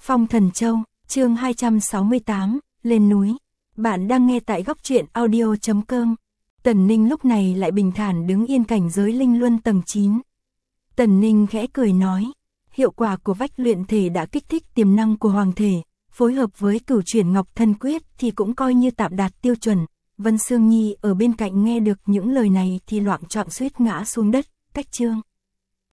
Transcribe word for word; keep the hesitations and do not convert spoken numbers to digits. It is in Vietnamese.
Phong Thần Châu, chương hai trăm sáu mươi tám, lên núi. Bạn đang nghe tại góc truyện audio chấm com. Tần Ninh lúc này lại bình thản đứng yên cảnh giới linh luân tầng chín. Tần Ninh khẽ cười nói, hiệu quả của vách luyện thể đã kích thích tiềm năng của hoàng thể, phối hợp với cửu chuyển ngọc thân quyết thì cũng coi như tạm đạt tiêu chuẩn. Vân Sương Nhi ở bên cạnh nghe được những lời này thì loạng choạng suýt ngã xuống đất, cách chương.